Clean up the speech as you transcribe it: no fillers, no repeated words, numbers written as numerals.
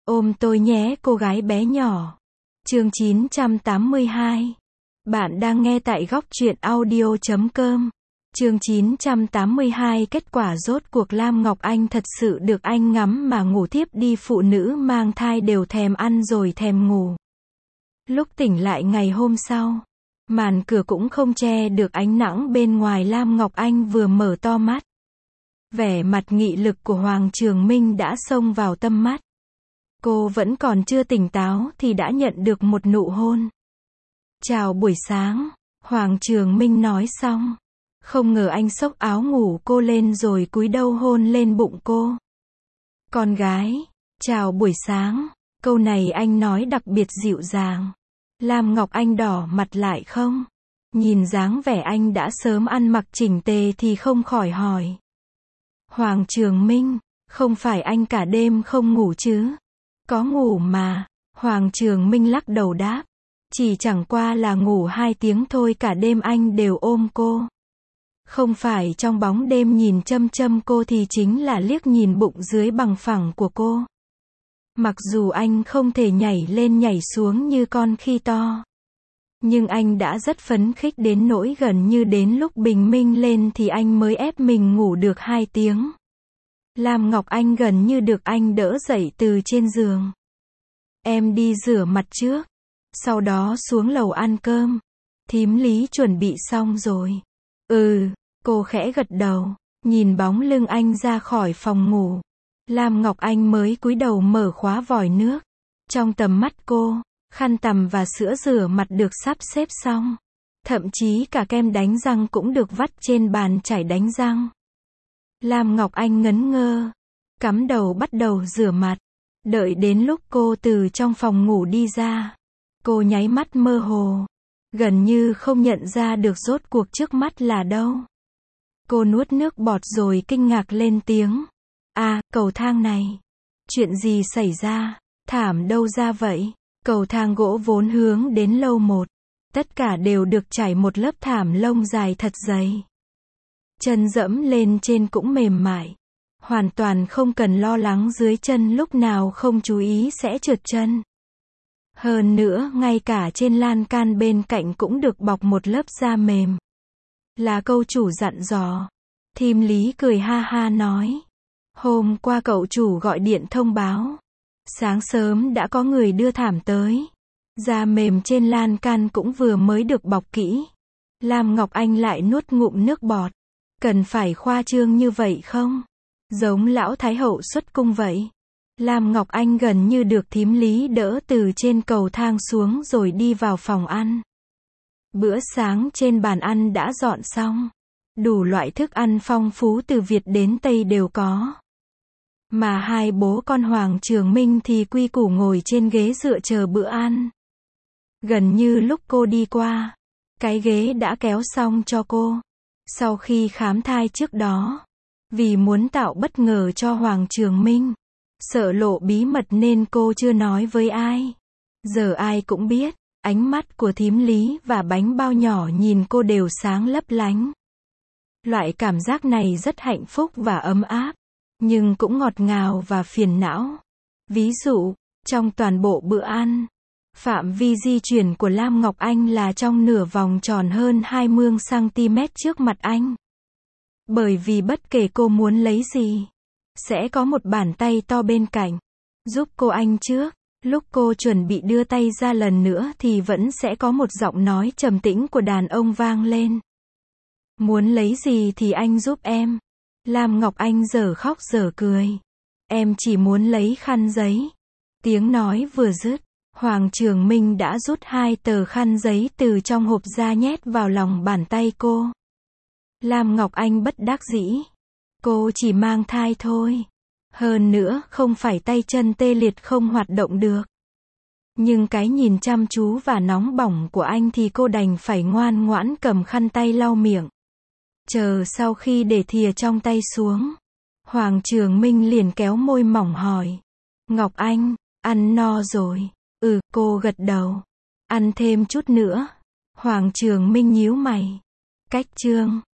Ôm tôi nhé cô gái bé nhỏ. Chương 982. Bạn đang nghe tại góc truyện audio.com. Chương 982. Kết quả rốt cuộc Lam Ngọc Anh thật sự được anh ngắm mà ngủ thiếp đi. Phụ nữ mang thai đều thèm ăn rồi thèm ngủ. Lúc tỉnh lại ngày hôm sau, màn cửa cũng không che được ánh nắng bên ngoài. Lam Ngọc Anh vừa mở to mắt, vẻ mặt nghị lực của Hoàng Trường Minh đã xông vào tâm mắt. Cô vẫn còn chưa tỉnh táo thì đã nhận được một nụ hôn. Chào buổi sáng, Hoàng Trường Minh nói xong. Không ngờ anh xốc áo ngủ cô lên rồi cúi đầu hôn lên bụng cô. Con gái, chào buổi sáng. Câu này anh nói đặc biệt dịu dàng. Lam Ngọc Anh đỏ mặt lại không? Nhìn dáng vẻ anh đã sớm ăn mặc chỉnh tề thì không khỏi hỏi. Hoàng Trường Minh, không phải anh cả đêm không ngủ chứ? Có ngủ mà. Hoàng Trường Minh lắc đầu đáp. Chỉ chẳng qua là ngủ 2 tiếng thôi, cả đêm anh đều ôm cô. Không phải trong bóng đêm nhìn chăm chăm cô thì chính là liếc nhìn bụng dưới bằng phẳng của cô. Mặc dù anh không thể nhảy lên nhảy xuống như con khi to, nhưng anh đã rất phấn khích đến nỗi gần như đến lúc bình minh lên thì anh mới ép mình ngủ được 2 tiếng. Lam Ngọc Anh gần như được anh đỡ dậy từ trên giường. Em đi rửa mặt trước, sau đó xuống lầu ăn cơm. Thím Lý chuẩn bị xong rồi. Cô khẽ gật đầu, nhìn bóng lưng anh ra khỏi phòng ngủ. Lam Ngọc Anh mới cúi đầu mở khóa vòi nước. Trong tầm mắt cô, khăn tằm và sữa rửa mặt được sắp xếp xong. Thậm chí cả kem đánh răng cũng được vắt trên bàn chải đánh răng. Lam Ngọc Anh ngấn ngơ, cắm đầu bắt đầu rửa mặt. Đợi đến lúc cô từ trong phòng ngủ đi ra, cô nháy mắt mơ hồ, gần như không nhận ra được rốt cuộc trước mắt là đâu. Cô nuốt nước bọt rồi kinh ngạc lên tiếng. Cầu thang này. Chuyện gì xảy ra? Thảm đâu ra vậy? Cầu thang gỗ vốn hướng đến lầu 1. Tất cả đều được trải một lớp thảm lông dài thật dày. Chân dẫm lên trên cũng mềm mại. Hoàn toàn không cần lo lắng dưới chân lúc nào không chú ý sẽ trượt chân. Hơn nữa, ngay cả trên lan can bên cạnh cũng được bọc một lớp da mềm. Là cậu chủ dặn dò. Thím Lý cười ha ha nói. Hôm qua cậu chủ gọi điện thông báo. Sáng sớm đã có người đưa thảm tới. Da mềm trên lan can cũng vừa mới được bọc kỹ. Lam Ngọc Anh lại nuốt ngụm nước bọt. Cần phải khoa trương như vậy không? Giống lão thái hậu xuất cung vậy. Lam Ngọc Anh gần như được thím Lý đỡ từ trên cầu thang xuống rồi đi vào phòng ăn. Bữa sáng trên bàn ăn đã dọn xong. Đủ loại thức ăn phong phú từ Việt đến Tây đều có. Mà hai bố con Hoàng Trường Minh thì quy củ ngồi trên ghế dựa chờ bữa ăn. Gần như lúc cô đi qua, cái ghế đã kéo xong cho cô. Sau khi khám thai trước đó, vì muốn tạo bất ngờ cho Hoàng Trường Minh, sợ lộ bí mật nên cô chưa nói với ai. Giờ ai cũng biết, ánh mắt của thím Lý và bánh bao nhỏ nhìn cô đều sáng lấp lánh. Loại cảm giác này rất hạnh phúc và ấm áp, nhưng cũng ngọt ngào và phiền não. Ví dụ, trong toàn bộ bữa ăn, phạm vi di chuyển của Lam Ngọc Anh là trong nửa vòng tròn hơn 20 cm trước mặt anh. Bởi vì bất kể cô muốn lấy gì, sẽ có một bàn tay to bên cạnh, giúp cô anh trước. Lúc cô chuẩn bị đưa tay ra lần nữa thì vẫn sẽ có một giọng nói trầm tĩnh của đàn ông vang lên. Muốn lấy gì thì anh giúp em. Lam Ngọc Anh dở khóc dở cười. Em chỉ muốn lấy khăn giấy. Tiếng nói vừa dứt, Hoàng Trường Minh đã rút 2 tờ khăn giấy từ trong hộp ra nhét vào lòng bàn tay cô. Lam Ngọc Anh bất đắc dĩ. Cô chỉ mang thai thôi. Hơn nữa, không phải tay chân tê liệt không hoạt động được. Nhưng cái nhìn chăm chú và nóng bỏng của anh thì cô đành phải ngoan ngoãn cầm khăn tay lau miệng. Chờ sau khi để thìa trong tay xuống, Hoàng Trường Minh liền kéo môi mỏng hỏi. Ngọc Anh, ăn no rồi? Cô gật đầu. Ăn thêm chút nữa. Hoàng Trường Minh nhíu mày. Cách chương